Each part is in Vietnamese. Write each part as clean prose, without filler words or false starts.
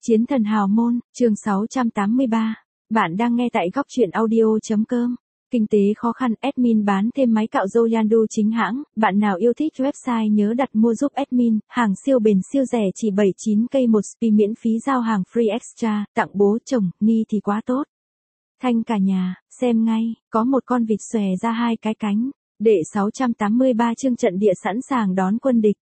Chiến thần hào môn, chương 683. Bạn đang nghe tại góc truyện audio.com. Kinh tế khó khăn, admin bán thêm máy cạo râu Yandu chính hãng. Bạn nào yêu thích website nhớ đặt mua giúp admin. Hàng siêu bền siêu rẻ chỉ 79k một spi miễn phí giao hàng free extra. Tặng bố chồng, ni thì quá tốt. Thanh cả nhà, xem ngay, có một con vịt xòe ra hai cái cánh. Đệ 683 chương trận địa sẵn sàng đón quân địch.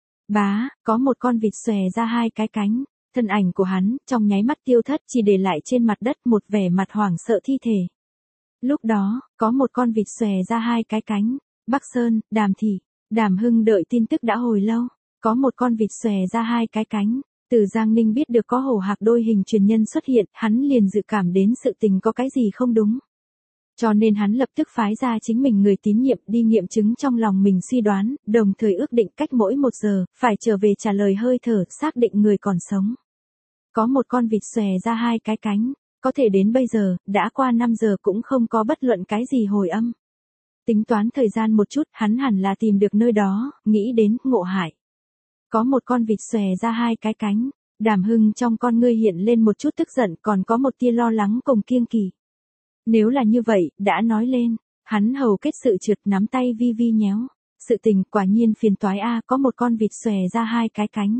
Bá, có một con vịt xòe ra hai cái cánh. Thân ảnh của hắn, trong nháy mắt tiêu thất, chỉ để lại trên mặt đất một vẻ mặt hoảng sợ thi thể. Lúc đó, có một con vịt xòe ra hai cái cánh. Bắc Sơn, Đàm Thị, Đàm Hưng đợi tin tức đã hồi lâu. Có một con vịt xòe ra hai cái cánh. Từ Giang Ninh biết được có hổ hạc đôi hình truyền nhân xuất hiện, hắn liền dự cảm đến sự tình có cái gì không đúng. Cho nên hắn lập tức phái ra chính mình người tín nhiệm đi nghiệm chứng trong lòng mình suy đoán, đồng thời ước định cách mỗi 1 giờ, phải trở về trả lời hơi thở, xác định người còn sống. Có một con vịt xòe ra hai cái cánh, có thể đến bây giờ, đã qua 5 giờ cũng không có bất luận cái gì hồi âm. Tính toán thời gian một chút, hắn hẳn là tìm được nơi đó, nghĩ đến Ngộ Hải. Có một con vịt xòe ra hai cái cánh, Đàm Hưng trong con ngươi hiện lên một chút tức giận, còn có một tia lo lắng cùng kiêng kỵ. Nếu là như vậy, đã nói lên, hắn hầu kết sự trượt nắm tay vi vi nhéo. Sự tình quả nhiên phiền toái a, có một con vịt xòe ra hai cái cánh.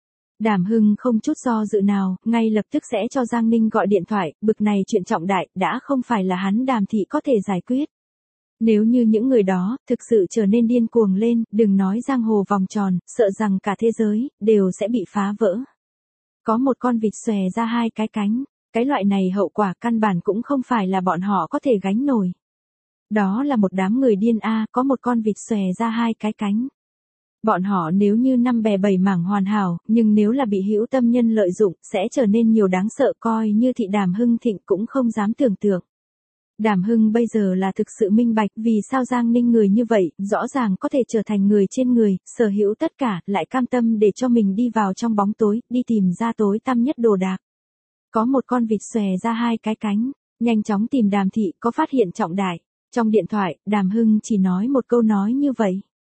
Đàm Hưng không chút do dự nào, ngay lập tức sẽ cho Giang Ninh gọi điện thoại, bực này chuyện trọng đại, đã không phải là hắn Đàm Thị có thể giải quyết. Nếu như những người đó, thực sự trở nên điên cuồng lên, đừng nói giang hồ vòng tròn, sợ rằng cả thế giới, đều sẽ bị phá vỡ. Có một con vịt xòe ra hai cái cánh. Cái loại này hậu quả căn bản cũng không phải là bọn họ có thể gánh nổi. Đó là một đám người điên a, có một con vịt xòe ra hai cái cánh. Bọn họ nếu như năm bè bảy mảng hoàn hảo, nhưng nếu là bị hữu tâm nhân lợi dụng, sẽ trở nên nhiều đáng sợ, coi như thị Đàm Hưng Thịnh cũng không dám tưởng tượng. Đàm Hưng bây giờ là thực sự minh bạch, vì sao Giang Ninh người như vậy, rõ ràng có thể trở thành người trên người, sở hữu tất cả, lại cam tâm để cho mình đi vào trong bóng tối, đi tìm ra tối tăm nhất đồ đạc. Có một con vịt xòe ra hai cái cánh, nhanh chóng tìm Đàm Thị, có phát hiện trọng đại. Trong điện thoại, Đàm Hưng chỉ nói một câu nói như vậy.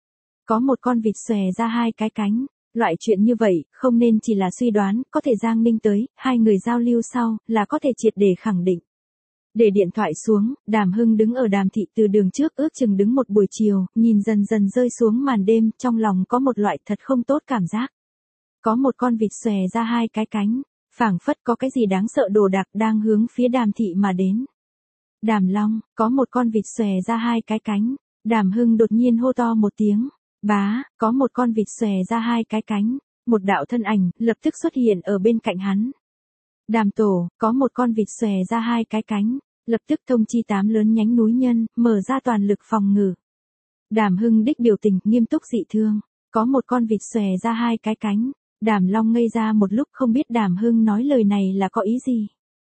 Có một con vịt xòe ra hai cái cánh, loại chuyện như vậy, không nên chỉ là suy đoán, có thể Giang Ninh tới, hai người giao lưu sau, là có thể triệt để khẳng định. Để điện thoại xuống, Đàm Hưng đứng ở Đàm Thị từ đường trước ước chừng đứng một buổi chiều, nhìn dần dần rơi xuống màn đêm, trong lòng có một loại thật không tốt cảm giác. Có một con vịt xòe ra hai cái cánh. Phảng phất có cái gì đáng sợ đồ đạc đang hướng phía Đàm Thị mà đến. Đàm Long, có một con vịt xòe ra hai cái cánh. Đàm Hưng đột nhiên hô to một tiếng. Bá, có một con vịt xòe ra hai cái cánh. Một đạo thân ảnh, lập tức xuất hiện ở bên cạnh hắn. Đàm Tổ, có một con vịt xòe ra hai cái cánh. Lập tức thông chi 8 lớn nhánh núi nhân, mở ra toàn lực phòng ngự. Đàm Hưng đích biểu tình, nghiêm túc dị thương. Có một con vịt xòe ra hai cái cánh. Đàm Long ngây ra một lúc không biết Đàm Hưng nói lời này là có ý gì.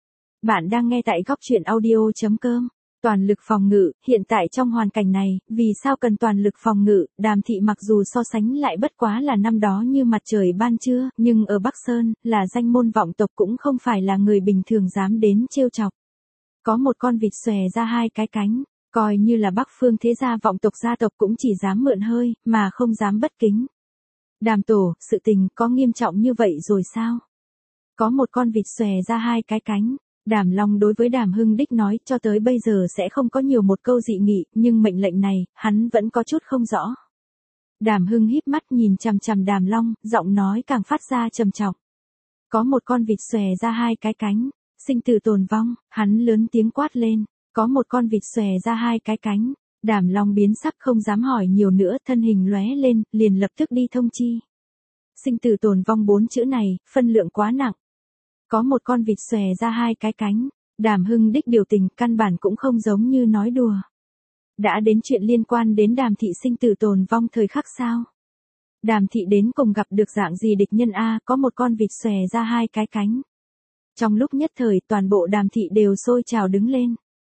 Bạn đang nghe tại góc truyện audio.com. Toàn lực phòng ngự, hiện tại trong hoàn cảnh này, vì sao cần toàn lực phòng ngự, Đàm Thị mặc dù so sánh lại bất quá là năm đó như mặt trời ban trưa, nhưng ở Bắc Sơn, là danh môn vọng tộc cũng không phải là người bình thường dám đến trêu chọc. Có một con vịt xòe ra hai cái cánh, coi như là Bắc Phương thế gia vọng tộc gia tộc cũng chỉ dám mượn hơi, mà không dám bất kính. Đàm Tổ, sự tình có nghiêm trọng như vậy rồi sao? Có một con vịt xòe ra hai cái cánh. Đàm Long đối với Đàm Hưng đích nói, cho tới bây giờ sẽ không có nhiều một câu dị nghị, nhưng mệnh lệnh này, hắn vẫn có chút không rõ. Đàm Hưng híp mắt nhìn chằm chằm Đàm Long, giọng nói càng phát ra trầm trọng. Có một con vịt xòe ra hai cái cánh, sinh tử tồn vong, hắn lớn tiếng quát lên. Có một con vịt xòe ra hai cái cánh. Đàm Long biến sắc không dám hỏi nhiều nữa, thân hình lóe lên, liền lập tức đi thông chi. Sinh tử tồn vong 4 chữ này, phân lượng quá nặng. Có một con vịt xòe ra hai cái cánh. Đàm Hưng đích biểu tình căn bản cũng không giống như nói đùa. Đã đến chuyện liên quan đến Đàm Thị sinh tử tồn vong thời khắc sao? Đàm Thị đến cùng gặp được dạng gì địch nhân a, có một con vịt xòe ra hai cái cánh. Trong lúc nhất thời toàn bộ Đàm Thị đều sôi trào đứng lên.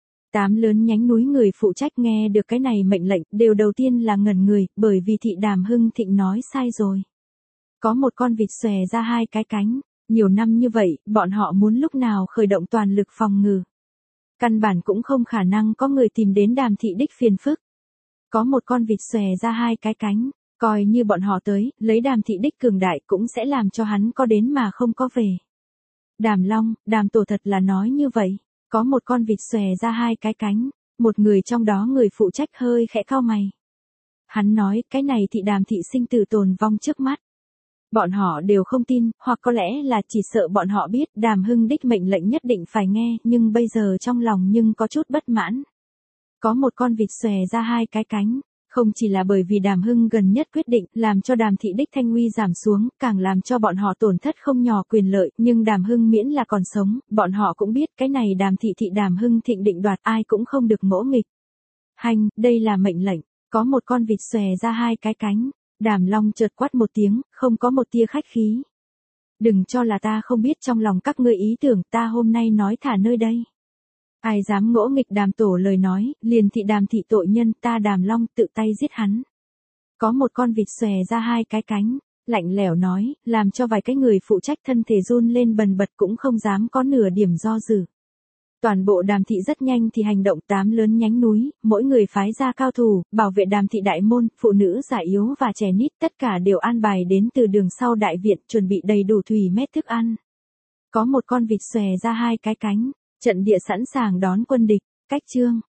8 lớn nhánh núi người phụ trách nghe được cái này mệnh lệnh, đều đầu tiên là ngẩn người, bởi vì thị Đàm Hưng Thịnh nói sai rồi. Có một con vịt xòe ra hai cái cánh, nhiều năm như vậy, bọn họ muốn lúc nào khởi động toàn lực phòng ngự. Căn bản cũng không khả năng có người tìm đến Đàm Thị đích phiền phức. Có một con vịt xòe ra hai cái cánh, coi như bọn họ tới, lấy Đàm Thị đích cường đại cũng sẽ làm cho hắn có đến mà không có về. Đàm Long, Đàm tổ thật là nói như vậy. Có một con vịt xòe ra hai cái cánh. Một người trong đó người phụ trách hơi khẽ cau mày. Hắn nói, cái này thị Đàm thị sinh tử tồn vong trước mắt. Bọn họ đều không tin, hoặc có lẽ là chỉ sợ bọn họ biết Đàm Hưng đích mệnh lệnh nhất định phải nghe, nhưng bây giờ trong lòng nhưng có chút bất mãn. Có một con vịt xòe ra hai cái cánh, không chỉ là bởi vì Đàm Hưng gần nhất quyết định làm cho Đàm thị đích thanh uy giảm xuống, càng làm cho bọn họ tổn thất không nhỏ quyền lợi, nhưng Đàm Hưng miễn là còn sống, bọn họ cũng biết cái này Đàm thị Đàm Hưng thịnh định đoạt ai cũng không được ngỗ nghịch. Hành, đây là mệnh lệnh, có một con vịt xòe ra hai cái cánh. Đàm Long chợt quát một tiếng, không có một tia khách khí. Đừng cho là ta không biết trong lòng các ngươi ý tưởng, ta hôm nay nói thả nơi đây. Ai dám ngỗ nghịch Đàm tổ lời nói, liền thị Đàm thị tội nhân, ta Đàm Long tự tay giết hắn. Có một con vịt xòe ra hai cái cánh, lạnh lẽo nói, làm cho vài cái người phụ trách thân thể run lên bần bật cũng không dám có nửa điểm do dự. Toàn bộ Đàm thị rất nhanh thì hành động 8 lớn nhánh núi, mỗi người phái ra cao thủ, bảo vệ Đàm thị đại môn, phụ nữ già yếu và trẻ nít tất cả đều an bài đến từ đường sau đại viện, chuẩn bị đầy đủ thủy mét thức ăn. Có một con vịt xòe ra hai cái cánh, trận địa sẵn sàng đón quân địch, cách chương.